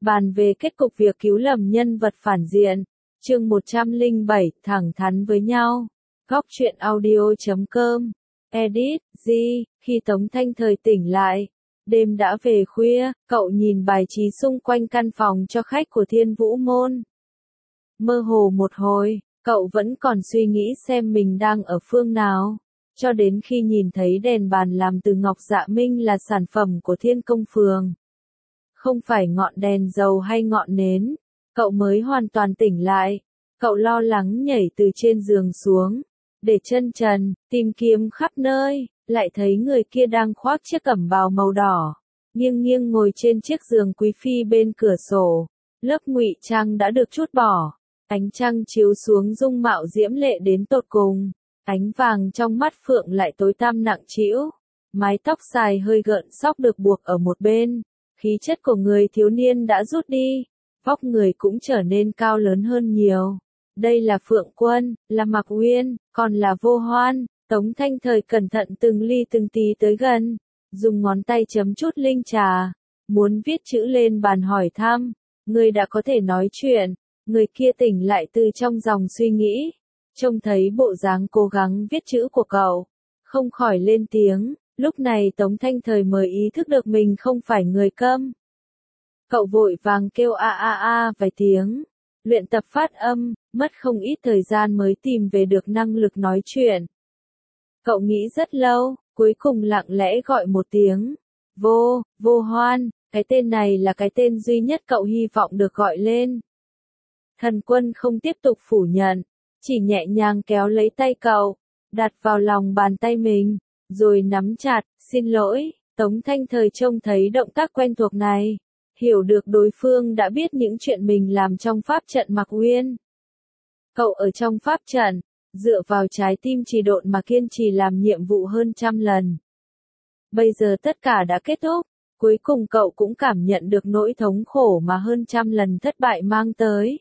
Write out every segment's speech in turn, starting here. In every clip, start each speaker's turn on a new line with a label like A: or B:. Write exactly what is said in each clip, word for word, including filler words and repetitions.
A: bàn về kết cục việc cứu lầm nhân vật phản diện. Chương một trăm lẻ bảy, thẳng thắn với nhau. Góc truyện audio chấm com. Edit, G, khi Tống Thanh Thời tỉnh lại. Đêm đã về khuya, cậu nhìn bài trí xung quanh căn phòng cho khách của Thiên Vũ Môn. Mơ hồ một hồi, cậu vẫn còn suy nghĩ xem mình đang ở phương nào. Cho đến khi nhìn thấy đèn bàn làm từ ngọc dạ minh là sản phẩm của Thiên Công Phường. Không phải ngọn đèn dầu hay ngọn nến, cậu mới hoàn toàn tỉnh lại. Cậu lo lắng nhảy từ trên giường xuống, để chân trần, tìm kiếm khắp nơi, lại thấy người kia đang khoác chiếc cẩm bào màu đỏ, nghiêng nghiêng ngồi trên chiếc giường quý phi bên cửa sổ. Lớp ngụy trang đã được trút bỏ, ánh trăng chiếu xuống dung mạo diễm lệ đến tột cùng. Ánh vàng trong mắt Phượng lại tối tăm nặng trĩu, mái tóc dài hơi gợn xóc được buộc ở một bên. Khí chất của người thiếu niên đã rút đi, vóc người cũng trở nên cao lớn hơn nhiều. Đây là Phượng Quân, là Mạc Uyên, còn là Vô Hoan. Tống Thanh Thời cẩn thận từng ly từng tí tới gần, dùng ngón tay chấm chút linh trà, muốn viết chữ lên bàn hỏi thăm. Người đã có thể nói chuyện. Người kia tỉnh lại từ trong dòng suy nghĩ, trông thấy bộ dáng cố gắng viết chữ của cậu, không khỏi lên tiếng. Lúc này Tống Thanh Thời mới ý thức được mình không phải người câm. Cậu vội vàng kêu a a a vài tiếng, luyện tập phát âm, mất không ít thời gian mới tìm về được năng lực nói chuyện. Cậu nghĩ rất lâu, cuối cùng lặng lẽ gọi một tiếng. Vô, Vô Hoan, cái tên này là cái tên duy nhất cậu hy vọng được gọi lên. Thần Quân không tiếp tục phủ nhận, chỉ nhẹ nhàng kéo lấy tay cậu, đặt vào lòng bàn tay mình, rồi nắm chặt. Xin lỗi. Tống Thanh Thời trông thấy động tác quen thuộc này, hiểu được đối phương đã biết những chuyện mình làm trong pháp trận Mạc Uyên. Cậu ở trong pháp trận, dựa vào trái tim trì độn mà kiên trì làm nhiệm vụ hơn trăm lần. Bây giờ tất cả đã kết thúc, cuối cùng cậu cũng cảm nhận được nỗi thống khổ mà hơn trăm lần thất bại mang tới.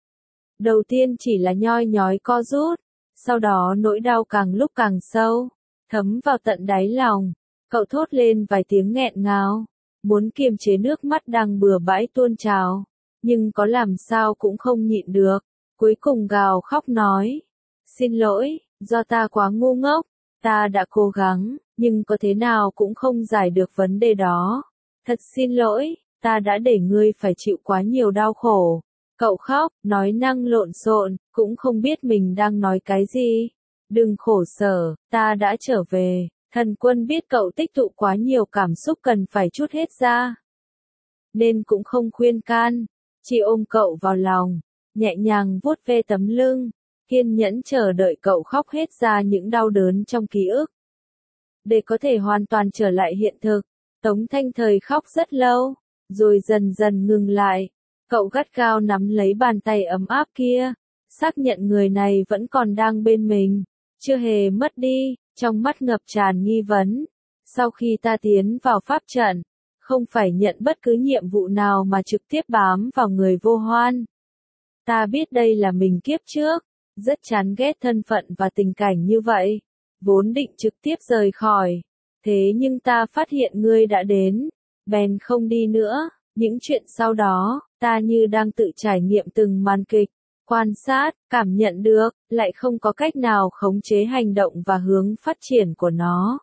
A: Đầu tiên chỉ là nhoi nhói co rút, sau đó nỗi đau càng lúc càng sâu, thấm vào tận đáy lòng. Cậu thốt lên vài tiếng nghẹn ngào, muốn kiềm chế nước mắt đang bừa bãi tuôn trào, nhưng có làm sao cũng không nhịn được. Cuối cùng gào khóc nói, xin lỗi, do ta quá ngu ngốc, ta đã cố gắng, nhưng có thế nào cũng không giải được vấn đề đó. Thật xin lỗi, ta đã để ngươi phải chịu quá nhiều đau khổ. Cậu khóc, nói năng lộn xộn, cũng không biết mình đang nói cái gì. Đừng khổ sở, ta đã trở về. Thần Quân biết cậu tích tụ quá nhiều cảm xúc cần phải trút hết ra, nên cũng không khuyên can, chỉ ôm cậu vào lòng, nhẹ nhàng vuốt ve tấm lưng, kiên nhẫn chờ đợi cậu khóc hết ra những đau đớn trong ký ức. Để có thể hoàn toàn trở lại hiện thực, Tống Thanh Thời khóc rất lâu, rồi dần dần ngừng lại. Cậu gắt gao nắm lấy bàn tay ấm áp kia, xác nhận người này vẫn còn đang bên mình, chưa hề mất đi. Trong mắt ngập tràn nghi vấn. Sau khi ta tiến vào pháp trận, không phải nhận bất cứ nhiệm vụ nào mà trực tiếp bám vào người Vô Hoan. Ta biết đây là mình kiếp trước, rất chán ghét thân phận và tình cảnh như vậy, vốn định trực tiếp rời khỏi. Thế nhưng ta phát hiện ngươi đã đến, bèn không đi nữa. Những chuyện sau đó, ta như đang tự trải nghiệm từng màn kịch. Quan sát, cảm nhận được, lại không có cách nào khống chế hành động và hướng phát triển của nó.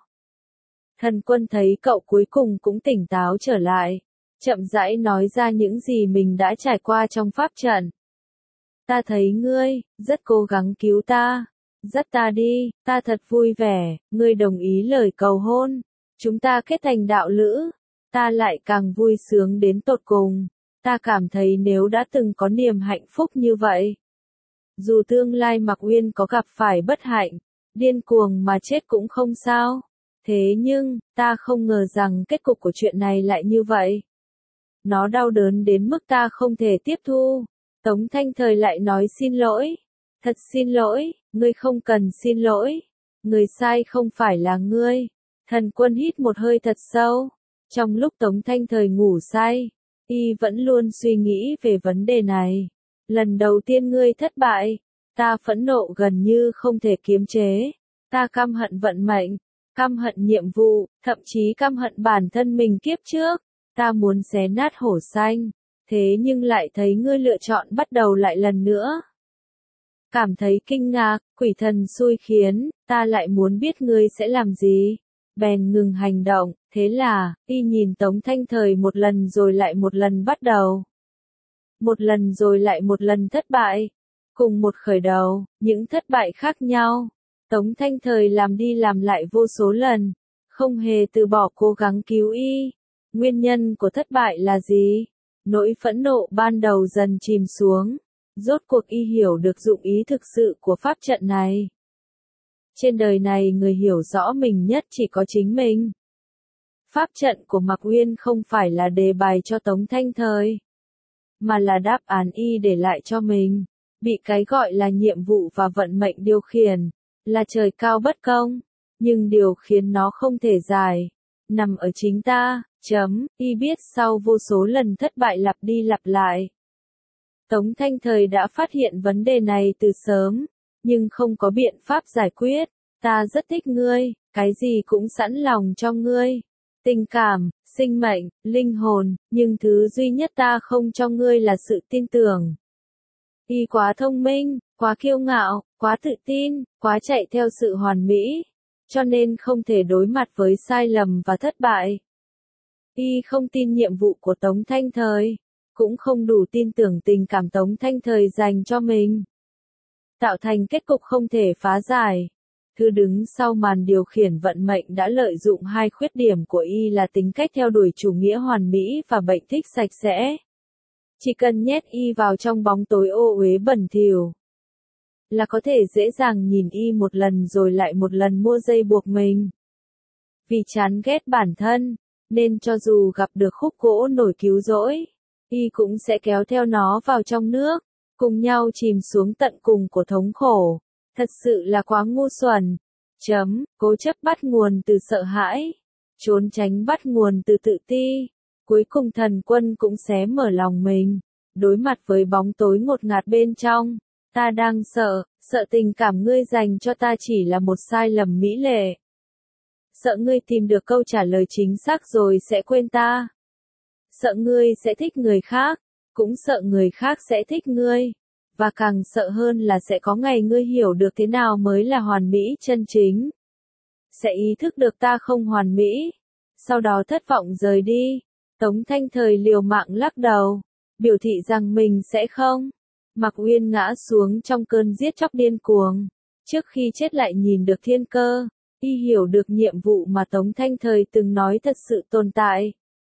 A: Thần Quân thấy cậu cuối cùng cũng tỉnh táo trở lại, chậm rãi nói ra những gì mình đã trải qua trong pháp trận. Ta thấy ngươi, rất cố gắng cứu ta, dắt ta đi, ta thật vui vẻ, ngươi đồng ý lời cầu hôn, chúng ta kết thành đạo lữ, ta lại càng vui sướng đến tột cùng. Ta cảm thấy nếu đã từng có niềm hạnh phúc như vậy, dù tương lai Mạc Uyên có gặp phải bất hạnh, điên cuồng mà chết cũng không sao. Thế nhưng, ta không ngờ rằng kết cục của chuyện này lại như vậy. Nó đau đớn đến mức ta không thể tiếp thu. Tống Thanh Thời lại nói xin lỗi. Thật xin lỗi, ngươi không cần xin lỗi. Người sai không phải là ngươi. Thần Quân hít một hơi thật sâu. Trong lúc Tống Thanh Thời ngủ say, y vẫn luôn suy nghĩ về vấn đề này. Lần đầu tiên ngươi thất bại, ta phẫn nộ gần như không thể kiềm chế. Ta căm hận vận mệnh, căm hận nhiệm vụ, thậm chí căm hận bản thân mình kiếp trước. Ta muốn xé nát hổ xanh. thế nhưng lại thấy ngươi lựa chọn bắt đầu lại lần nữa. Cảm thấy kinh ngạc, quỷ thần xui khiến, ta lại muốn biết ngươi sẽ làm gì. Bèn ngừng hành động, thế là, y nhìn Tống Thanh Thời một lần rồi lại một lần bắt đầu. Một lần rồi lại một lần thất bại. Cùng một khởi đầu, những thất bại khác nhau. Tống Thanh Thời làm đi làm lại vô số lần, không hề từ bỏ cố gắng cứu y. Nguyên nhân của thất bại là gì? Nỗi phẫn nộ ban đầu dần chìm xuống. Rốt cuộc y hiểu được dụng ý thực sự của pháp trận này. Trên đời này người hiểu rõ mình nhất chỉ có chính mình. Pháp trận của Mạc Uyên không phải là đề bài cho Tống Thanh Thời, mà là đáp án y để lại cho mình. Bị cái gọi là nhiệm vụ và vận mệnh điều khiển, là trời cao bất công, nhưng điều khiến nó không thể giải, nằm ở chính ta, chấm, y biết sau vô số lần thất bại lặp đi lặp lại. Tống Thanh Thời đã phát hiện vấn đề này từ sớm, nhưng không có biện pháp giải quyết. Ta rất thích ngươi, cái gì cũng sẵn lòng cho ngươi. Tình cảm, sinh mệnh, linh hồn, nhưng thứ duy nhất ta không cho ngươi là sự tin tưởng. Y quá thông minh, quá kiêu ngạo, quá tự tin, quá chạy theo sự hoàn mỹ, cho nên không thể đối mặt với sai lầm và thất bại. Y không tin nhiệm vụ của Tống Thanh Thời, cũng không đủ tin tưởng tình cảm Tống Thanh Thời dành cho mình. Tạo thành kết cục không thể phá giải. Thứ đứng sau màn điều khiển vận mệnh đã lợi dụng hai khuyết điểm của y là tính cách theo đuổi chủ nghĩa hoàn mỹ và bệnh thích sạch sẽ. Chỉ cần nhét y vào trong bóng tối ô uế bẩn thỉu, là có thể dễ dàng nhìn y một lần rồi lại một lần mua dây buộc mình. Vì chán ghét bản thân, nên cho dù gặp được khúc gỗ nổi cứu rỗi, y cũng sẽ kéo theo nó vào trong nước, cùng nhau chìm xuống tận cùng của thống khổ. Thật sự là quá ngu xuẩn. Chấm, cố chấp bắt nguồn từ sợ hãi, trốn tránh bắt nguồn từ tự ti. Cuối cùng thần quân cũng xé mở lòng mình, đối mặt với bóng tối ngột ngạt bên trong. Ta đang sợ, sợ tình cảm ngươi dành cho ta chỉ là một sai lầm mỹ lệ. Sợ ngươi tìm được câu trả lời chính xác rồi sẽ quên ta. Sợ ngươi sẽ thích người khác, cũng sợ người khác sẽ thích ngươi. Và càng sợ hơn là sẽ có ngày ngươi hiểu được thế nào mới là hoàn mỹ chân chính. Sẽ ý thức được ta không hoàn mỹ. Sau đó thất vọng rời đi. Tống Thanh Thời liều mạng lắc đầu, biểu thị rằng mình sẽ không. Mạc Uyên ngã xuống trong cơn giết chóc điên cuồng. Trước khi chết lại nhìn được thiên cơ, y hiểu được nhiệm vụ mà Tống Thanh Thời từng nói thật sự tồn tại.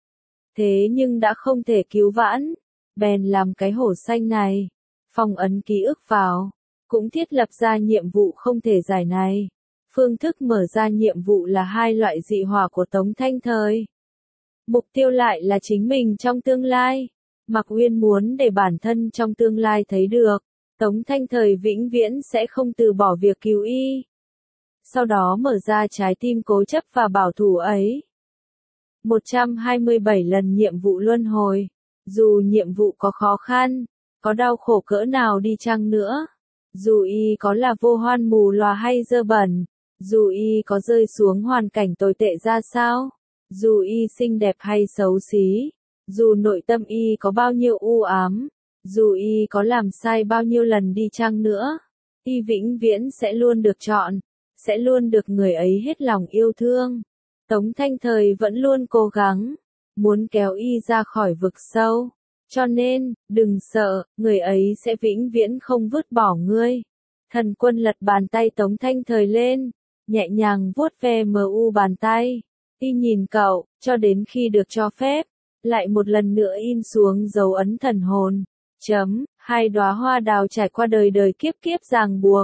A: Thế nhưng đã không thể cứu vãn, bèn làm cái hổ xanh này. Phong ấn ký ức vào, cũng thiết lập ra nhiệm vụ không thể giải này. Phương thức mở ra nhiệm vụ là hai loại dị hỏa của Tống Thanh Thời. Mục tiêu lại là chính mình trong tương lai. Mạc Uyên muốn để bản thân trong tương lai thấy được, Tống Thanh Thời vĩnh viễn sẽ không từ bỏ việc cứu y. Sau đó mở ra trái tim cố chấp và bảo thủ ấy. một trăm hai mươi bảy lần nhiệm vụ luân hồi. Dù nhiệm vụ có khó khăn, có đau khổ cỡ nào đi chăng nữa, dù y có là vô hoan mù lòa hay dơ bẩn, dù y có rơi xuống hoàn cảnh tồi tệ ra sao, dù y xinh đẹp hay xấu xí, dù nội tâm y có bao nhiêu u ám, dù y có làm sai bao nhiêu lần đi chăng nữa, y vĩnh viễn sẽ luôn được chọn, sẽ luôn được người ấy hết lòng yêu thương. Tống Thanh Thời vẫn luôn cố gắng, muốn kéo y ra khỏi vực sâu. Cho nên, đừng sợ, người ấy sẽ vĩnh viễn không vứt bỏ ngươi. Thần quân lật bàn tay Tống Thanh Thời lên, nhẹ nhàng vuốt ve mờ u bàn tay. Y nhìn cậu, cho đến khi được cho phép, lại một lần nữa in xuống dấu ấn thần hồn. Chấm, hai đóa hoa đào trải qua đời đời kiếp kiếp ràng buộc.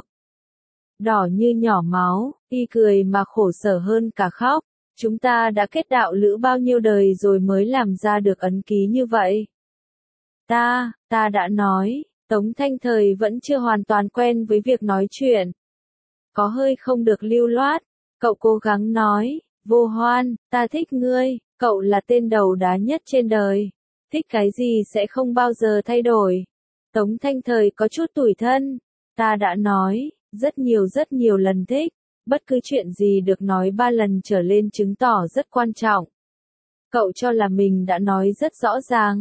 A: Đỏ như nhỏ máu, y cười mà khổ sở hơn cả khóc. Chúng ta đã kết đạo lữ bao nhiêu đời rồi mới làm ra được ấn ký như vậy. Ta, ta đã nói, Tống Thanh Thời vẫn chưa hoàn toàn quen với việc nói chuyện. Có hơi không được lưu loát, cậu cố gắng nói, Vô Hoan, ta thích ngươi, cậu là tên đầu đá nhất trên đời. Thích cái gì sẽ không bao giờ thay đổi. Tống Thanh Thời có chút tủi thân, ta đã nói, rất nhiều rất nhiều lần thích. Bất cứ chuyện gì được nói ba lần trở lên chứng tỏ rất quan trọng. Cậu cho là mình đã nói rất rõ ràng.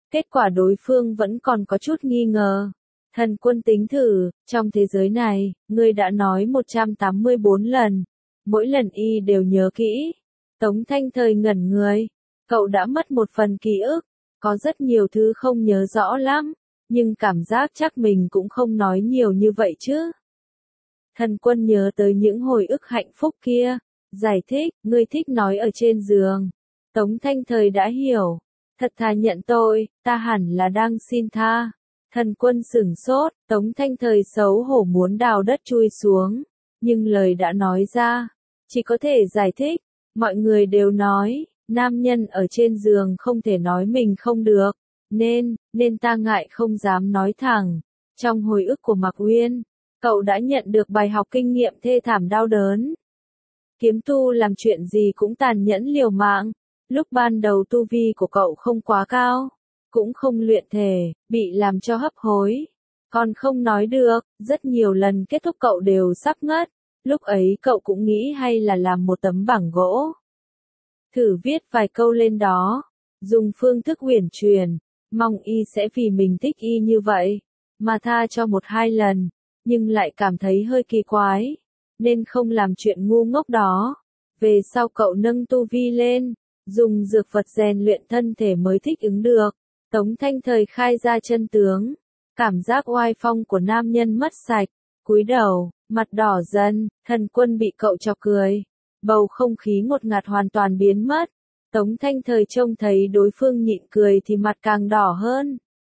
A: Kết quả đối phương vẫn còn có chút nghi ngờ. Thần Quân tính thử, trong thế giới này, ngươi đã nói một trăm tám mươi bốn lần, mỗi lần y đều nhớ kỹ. Tống Thanh Thời ngẩn người, cậu đã mất một phần ký ức, có rất nhiều thứ không nhớ rõ lắm, nhưng cảm giác chắc mình cũng không nói nhiều như vậy chứ. Thần Quân nhớ tới những hồi ức hạnh phúc kia, giải thích, ngươi thích nói ở trên giường. Tống Thanh Thời đã hiểu, thật thà nhận tội, ta hẳn là đang xin tha. Thần Quân sửng sốt, Tống Thanh Thời xấu hổ muốn đào đất chui xuống, nhưng lời đã nói ra, chỉ có thể giải thích, mọi người đều nói, nam nhân ở trên giường không thể nói mình không được, nên, nên ta ngại không dám nói thẳng. Trong hồi ức của Mạc Uyên, cậu đã nhận được bài học kinh nghiệm thê thảm đau đớn. Kiếm tu làm chuyện gì cũng tàn nhẫn liều mạng, lúc ban đầu tu vi của cậu không quá cao, cũng không luyện thể, bị làm cho hấp hối, còn không nói được, rất nhiều lần kết thúc cậu đều sắp ngất, lúc ấy cậu cũng nghĩ hay là làm một tấm bảng gỗ. Thử viết vài câu lên đó, dùng phương thức uyển chuyển, mong y sẽ vì mình thích y như vậy, mà tha cho một hai lần, nhưng lại cảm thấy hơi kỳ quái, nên không làm chuyện ngu ngốc đó. Về sau cậu nâng tu vi lên, dùng dược vật rèn luyện thân thể mới thích ứng được. Tống Thanh Thời khai ra chân tướng, cảm giác oai phong của nam nhân mất sạch, cúi đầu, mặt đỏ dần, Thần Quân bị cậu chọc cười. Bầu không khí ngột ngạt hoàn toàn biến mất. Tống Thanh Thời trông thấy đối phương nhịn cười thì mặt càng đỏ hơn.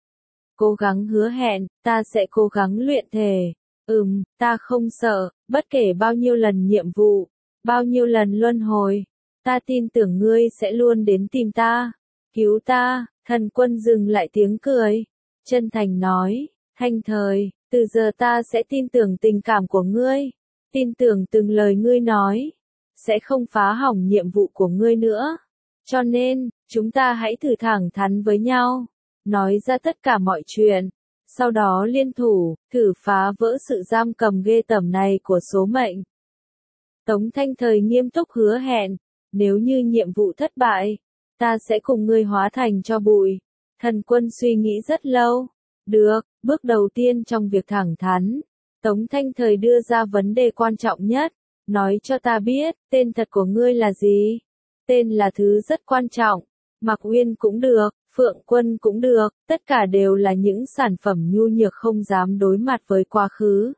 A: Cố gắng hứa hẹn, ta sẽ cố gắng luyện thể. Ừm, ta không sợ, bất kể bao nhiêu lần nhiệm vụ, bao nhiêu lần luân hồi, ta tin tưởng ngươi sẽ luôn đến tìm ta, cứu ta. Thần Quân dừng lại tiếng cười, chân thành nói, Thanh Thời, từ giờ ta sẽ tin tưởng tình cảm của ngươi, tin tưởng từng lời ngươi nói, sẽ không phá hỏng nhiệm vụ của ngươi nữa. Cho nên, chúng ta hãy thử thẳng thắn với nhau, nói ra tất cả mọi chuyện, sau đó liên thủ, thử phá vỡ sự giam cầm ghê tởm này của số mệnh. Tống Thanh Thời nghiêm túc hứa hẹn, nếu như nhiệm vụ thất bại, ta sẽ cùng ngươi hóa thành cho bụi. Thần Quân suy nghĩ rất lâu. Được, bước đầu tiên trong việc thẳng thắn, Tống Thanh Thời đưa ra vấn đề quan trọng nhất, nói cho ta biết, tên thật của ngươi là gì? Tên là thứ rất quan trọng, Mạc Uyên cũng được, Phượng Quân cũng được, tất cả đều là những sản phẩm nhu nhược không dám đối mặt với quá khứ.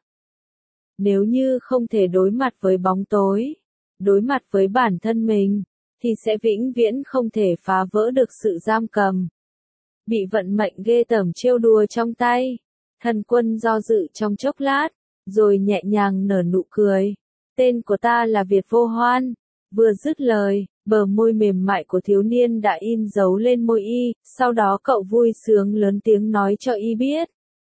A: Nếu như không thể đối mặt với bóng tối, đối mặt với bản thân mình, thì sẽ vĩnh viễn không thể phá vỡ được sự giam cầm. Bị vận mệnh ghê tởm trêu đùa trong tay, Thần Quân do dự trong chốc lát, rồi nhẹ nhàng nở nụ cười. Tên của ta là Việt Vô Hoan. Vừa dứt lời, bờ môi mềm mại của thiếu niên đã in dấu lên môi y, sau đó cậu vui sướng lớn tiếng nói cho y biết.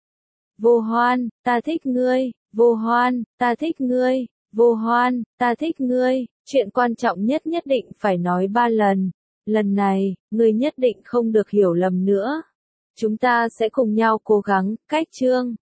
A: Vô Hoan, ta thích ngươi, Vô Hoan, ta thích ngươi, Vô Hoan, ta thích ngươi. Chuyện quan trọng nhất nhất định phải nói ba lần. Lần này, ngươi nhất định không được hiểu lầm nữa. Chúng ta sẽ cùng nhau cố gắng, cách chương.